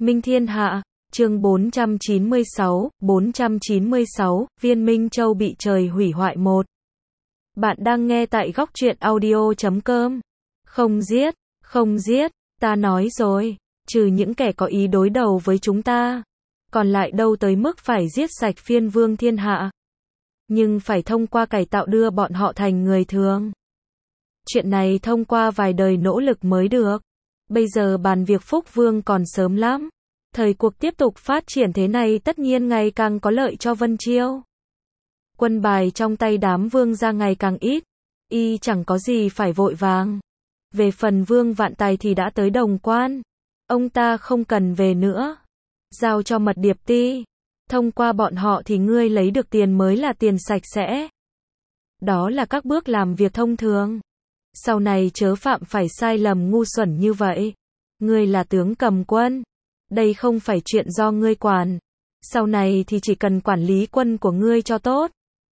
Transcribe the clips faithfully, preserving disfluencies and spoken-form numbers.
Minh Thiên Hạ, chương bốn trăm chín mươi sáu, bốn trăm chín mươi sáu, Viên Minh Châu bị trời hủy hoại một. Bạn đang nghe tại góc truyện audio chấm com. Không giết, không giết, ta nói rồi, trừ những kẻ có ý đối đầu với chúng ta, còn lại đâu tới mức phải giết sạch phiên vương thiên hạ. Nhưng phải thông qua cải tạo đưa bọn họ thành người thường. Chuyện này thông qua vài đời nỗ lực mới được. Bây giờ bàn việc Phúc Vương còn sớm lắm. Thời cuộc tiếp tục phát triển thế này tất nhiên ngày càng có lợi cho Vân Chiêu. Quân bài trong tay đám vương gia ngày càng ít, y chẳng có gì phải vội vàng. Về phần Vương Vạn Tài thì đã tới Đồng Quan, ông ta không cần về nữa. Giao cho Mật Điệp Ti, thông qua bọn họ thì ngươi lấy được tiền mới là tiền sạch sẽ. Đó là các bước làm việc thông thường. Sau này chớ phạm phải sai lầm ngu xuẩn như vậy. Ngươi là tướng cầm quân, đây không phải chuyện do ngươi quản. Sau này thì chỉ cần quản lý quân của ngươi cho tốt.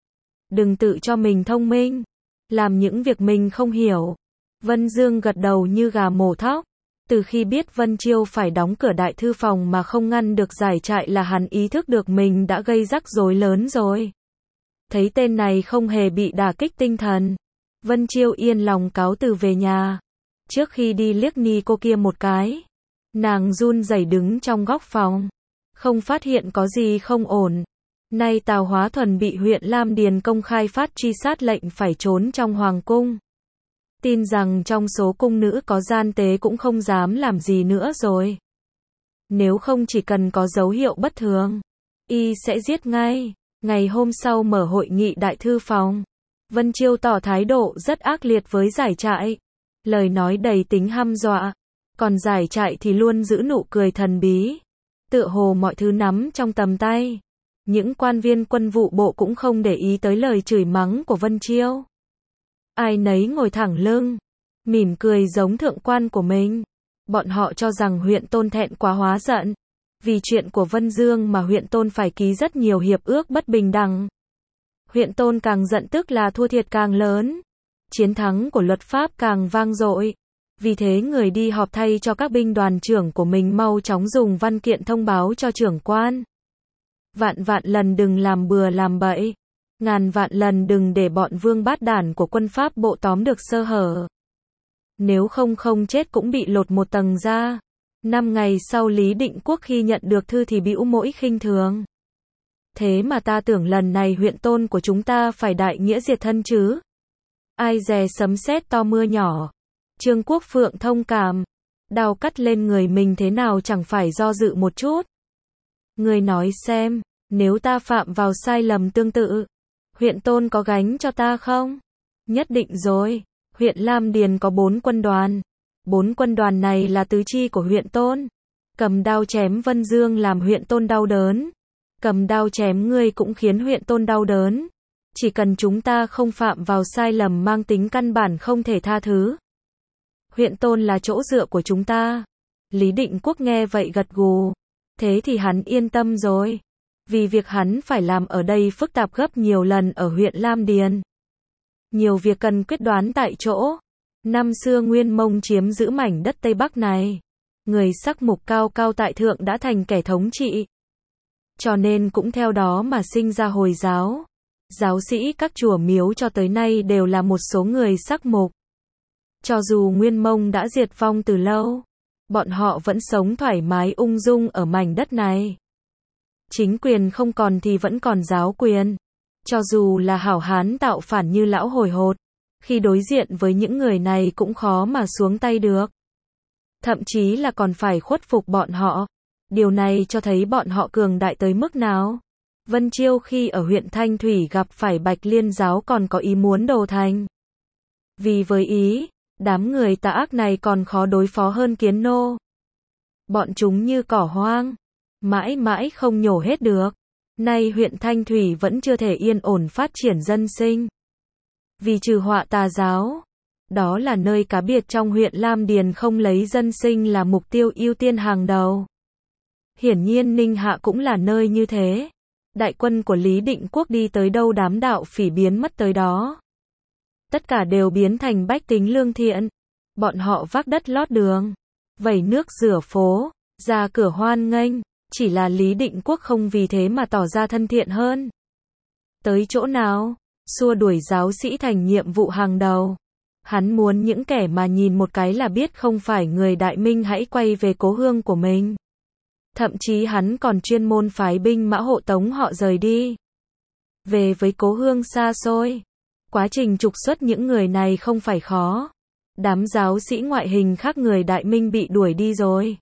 Đừng tự cho mình thông minh, làm những việc mình không hiểu. Vân Dương gật đầu như gà mổ thóc. Từ khi biết Vân Chiêu phải đóng cửa đại thư phòng mà không ngăn được giải trại là hắn ý thức được mình đã gây rắc rối lớn rồi. Thấy tên này không hề bị đả kích tinh thần, Vân Chiêu yên lòng cáo từ về nhà. Trước khi đi liếc ni cô kia một cái, nàng run rẩy đứng trong góc phòng, không phát hiện có gì không ổn. Nay Tào Hóa Thuần bị huyện Lam Điền công khai phát truy sát lệnh phải trốn trong hoàng cung. Tin rằng trong số cung nữ có gian tế cũng không dám làm gì nữa rồi. Nếu không chỉ cần có dấu hiệu bất thường, y sẽ giết ngay. Ngày hôm sau mở hội nghị đại thư phòng, Vân Chiêu tỏ thái độ rất ác liệt với giải trại. Lời nói đầy tính hăm dọa. Còn giải trại thì luôn giữ nụ cười thần bí. Tựa hồ mọi thứ nắm trong tầm tay. Những quan viên quân vụ bộ cũng không để ý tới lời chửi mắng của Vân Chiêu. Ai nấy ngồi thẳng lưng, mỉm cười giống thượng quan của mình. Bọn họ cho rằng huyện Tôn thẹn quá hóa giận. Vì chuyện của Vân Dương mà huyện Tôn phải ký rất nhiều hiệp ước bất bình đẳng. Huyện Tôn càng giận tức là thua thiệt càng lớn. Chiến thắng của luật pháp càng vang dội. Vì thế người đi họp thay cho các binh đoàn trưởng của mình mau chóng dùng văn kiện thông báo cho trưởng quan. Vạn vạn lần đừng làm bừa làm bậy. Ngàn vạn lần đừng để bọn vương bát đản của quân Pháp bộ tóm được sơ hở. Nếu không không chết cũng bị lột một tầng ra. Năm ngày sau Lý Định Quốc khi nhận được thư thì bĩu môi khinh thường. Thế mà ta tưởng lần này huyện Tôn của chúng ta phải đại nghĩa diệt thân chứ. Ai dè sấm sét to mưa nhỏ. Trương Quốc Phượng thông cảm. Đao cắt lên người mình thế nào chẳng phải do dự một chút. Người nói xem, nếu ta phạm vào sai lầm tương tự, huyện Tôn có gánh cho ta không? Nhất định rồi. Huyện Lam Điền có bốn quân đoàn. Bốn quân đoàn này là tứ chi của huyện Tôn. Cầm đao chém Vân Dương làm huyện Tôn đau đớn. Cầm đao chém ngươi cũng khiến huyện Tôn đau đớn. Chỉ cần chúng ta không phạm vào sai lầm mang tính căn bản không thể tha thứ. Huyện Tôn là chỗ dựa của chúng ta. Lý Định Quốc nghe vậy gật gù. Thế thì hắn yên tâm rồi. Vì việc hắn phải làm ở đây phức tạp gấp nhiều lần ở huyện Lam Điền. Nhiều việc cần quyết đoán tại chỗ. Năm xưa Nguyên Mông chiếm giữ mảnh đất Tây Bắc này. Người sắc mục cao cao tại thượng đã thành kẻ thống trị. Cho nên cũng theo đó mà sinh ra Hồi giáo. Giáo sĩ các chùa miếu cho tới nay đều là một số người sắc mục. Cho dù Nguyên Mông đã diệt vong từ lâu, bọn họ vẫn sống thoải mái ung dung ở mảnh đất này. Chính quyền không còn thì vẫn còn giáo quyền. Cho dù là hảo hán tạo phản như lão Hồi Hột, khi đối diện với những người này cũng khó mà xuống tay được. Thậm chí là còn phải khuất phục bọn họ. Điều này cho thấy bọn họ cường đại tới mức nào. Vân Chiêu khi ở huyện Thanh Thủy gặp phải Bạch Liên giáo còn có ý muốn đồ thành. Vì với ý, đám người tà ác này còn khó đối phó hơn kiến nô. Bọn chúng như cỏ hoang, mãi mãi không nhổ hết được. Nay huyện Thanh Thủy vẫn chưa thể yên ổn phát triển dân sinh. Vì trừ họa tà giáo, đó là nơi cá biệt trong huyện Lam Điền không lấy dân sinh là mục tiêu ưu tiên hàng đầu. Hiển nhiên Ninh Hạ cũng là nơi như thế. Đại quân của Lý Định Quốc đi tới đâu đám đạo phỉ biến mất tới đó. Tất cả đều biến thành bách tính lương thiện. Bọn họ vác đất lót đường, vẩy nước rửa phố, ra cửa hoan nghênh, chỉ là Lý Định Quốc không vì thế mà tỏ ra thân thiện hơn. Tới chỗ nào, xua đuổi giáo sĩ thành nhiệm vụ hàng đầu. Hắn muốn những kẻ mà nhìn một cái là biết không phải người Đại Minh hãy quay về cố hương của mình. Thậm chí hắn còn chuyên môn phái binh mã hộ tống họ rời đi. Về với cố hương xa xôi. Quá trình trục xuất những người này không phải khó. Đám giáo sĩ ngoại hình khác người Đại Minh bị đuổi đi rồi.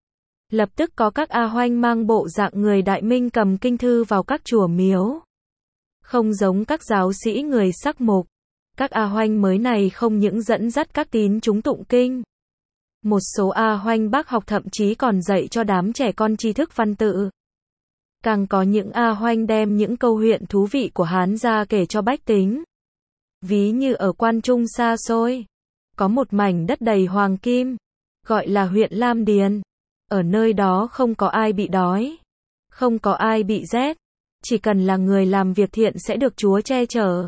Lập tức có các A Hoanh mang bộ dạng người Đại Minh cầm kinh thư vào các chùa miếu. Không giống các giáo sĩ người sắc mục. Các A Hoanh mới này không những dẫn dắt các tín chúng tụng kinh. Một số A Hoanh bác học thậm chí còn dạy cho đám trẻ con tri thức văn tự. Càng có những A Hoanh đem những câu huyện thú vị của Hán ra kể cho bách tính. Ví như ở Quan Trung xa xôi, có một mảnh đất đầy hoàng kim, gọi là huyện Lam Điền. Ở nơi đó không có ai bị đói, không có ai bị rét, chỉ cần là người làm việc thiện sẽ được Chúa che chở.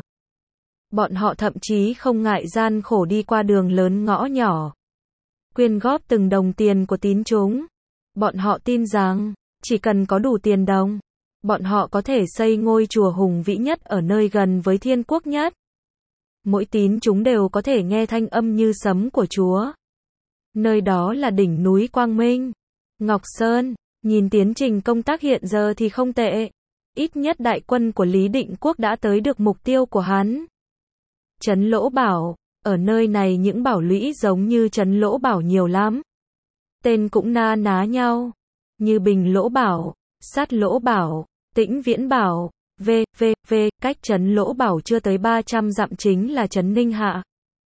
Bọn họ thậm chí không ngại gian khổ đi qua đường lớn ngõ nhỏ, quyên góp từng đồng tiền của tín chúng. Bọn họ tin rằng, chỉ cần có đủ tiền đồng, bọn họ có thể xây ngôi chùa hùng vĩ nhất ở nơi gần với thiên quốc nhất. Mỗi tín chúng đều có thể nghe thanh âm như sấm của Chúa. Nơi đó là đỉnh núi Quang Minh, Ngọc Sơn. Nhìn tiến trình công tác hiện giờ thì không tệ. Ít nhất đại quân của Lý Định Quốc đã tới được mục tiêu của hắn. Trấn Lỗ Bảo. Ở nơi này những bảo lũy giống như Trấn Lỗ Bảo nhiều lắm. Tên cũng na ná nhau. Như Bình Lỗ Bảo, Sát Lỗ Bảo, Tĩnh Viễn Bảo, v, v, v. Cách Trấn Lỗ Bảo chưa tới ba trăm dặm chính là Trấn Ninh Hạ.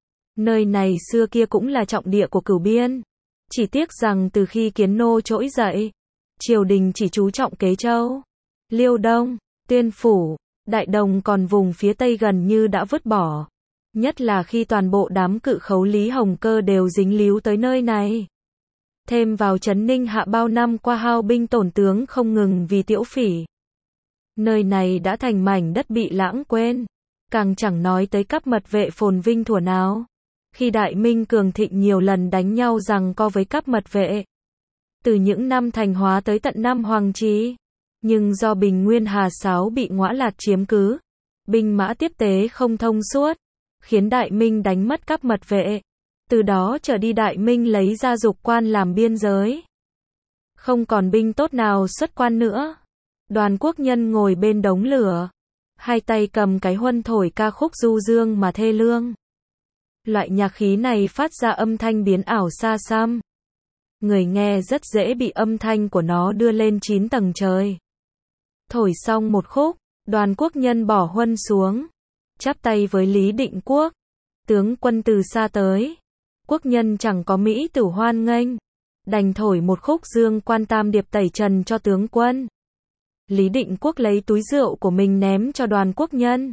Nơi này xưa kia cũng là trọng địa của Cửu Biên. Chỉ tiếc rằng từ khi Kiến Nô trỗi dậy, triều đình chỉ chú trọng Kế Châu, Liêu Đông, Tuyên Phủ, Đại Đồng, còn vùng phía Tây gần như đã vứt bỏ. Nhất là khi toàn bộ đám cự khấu Lý Hồng Cơ đều dính líu tới nơi này. Thêm vào Trấn Ninh Hạ bao năm qua hao binh tổn tướng không ngừng vì Tiễu Phỉ. Nơi này đã thành mảnh đất bị lãng quên. Càng chẳng nói tới các mật vệ phồn vinh thuở nào. Khi Đại Minh cường thịnh nhiều lần đánh nhau giằng co với các mật vệ. Từ những năm Thành Hóa tới tận năm Hoàng Trí. Nhưng do Bình Nguyên Hà Sáo bị Ngõa Lạt chiếm cứ, binh mã tiếp tế không thông suốt, khiến Đại Minh đánh mất các mật vệ. Từ đó trở đi Đại Minh lấy ra Dục Quan làm biên giới. Không còn binh tốt nào xuất quan nữa. Đoàn Quốc Nhân ngồi bên đống lửa, hai tay cầm cái huân thổi ca khúc du dương mà thê lương. Loại nhạc khí này phát ra âm thanh biến ảo xa xăm. Người nghe rất dễ bị âm thanh của nó đưa lên chín tầng trời. Thổi xong một khúc, Đoàn Quốc Nhân bỏ huân xuống, chắp tay với Lý Định Quốc. Tướng quân từ xa tới. Quốc nhân chẳng có Mỹ tử hoan nghênh. Đành thổi một khúc Dương Quan Tam Điệp tẩy trần cho tướng quân. Lý Định Quốc lấy túi rượu của mình ném cho Đoàn Quốc Nhân.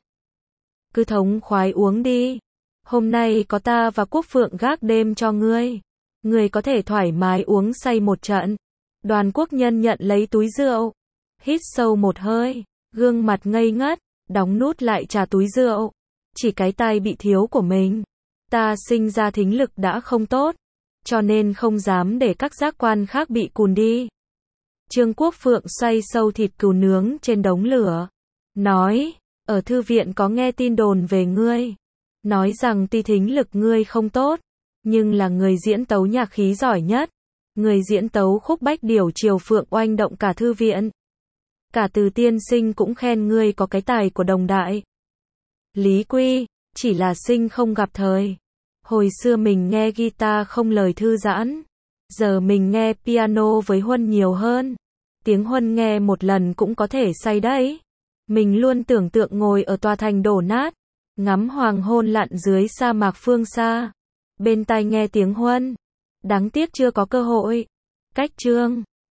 Cứ thống khoái uống đi. Hôm nay có ta và Quốc Phượng gác đêm cho ngươi. Ngươi có thể thoải mái uống say một trận. Đoàn Quốc Nhân nhận lấy túi rượu. Hít sâu một hơi. Gương mặt ngây ngất. Đóng nút lại trà túi rượu. Chỉ cái tai bị thiếu của mình. Ta sinh ra thính lực đã không tốt. Cho nên không dám để các giác quan khác bị cùn đi. Trương Quốc Phượng xoay sâu thịt cừu nướng trên đống lửa. Nói, ở thư viện có nghe tin đồn về ngươi. Nói rằng tuy thính lực ngươi không tốt, nhưng là người diễn tấu nhạc khí giỏi nhất. Người diễn tấu khúc Bách Điểu Triều Phượng oanh động cả thư viện. Cả Từ tiên sinh cũng khen ngươi có cái tài của đồng đại. Lý Quy, chỉ là sinh không gặp thời. Hồi xưa mình nghe guitar không lời thư giãn. Giờ mình nghe piano với huân nhiều hơn. Tiếng huân nghe một lần cũng có thể say đấy. Mình luôn tưởng tượng ngồi ở tòa thành đổ nát, ngắm hoàng hôn lặn dưới sa mạc phương xa. Bên tai nghe tiếng huân. Đáng tiếc chưa có cơ hội. Cách chương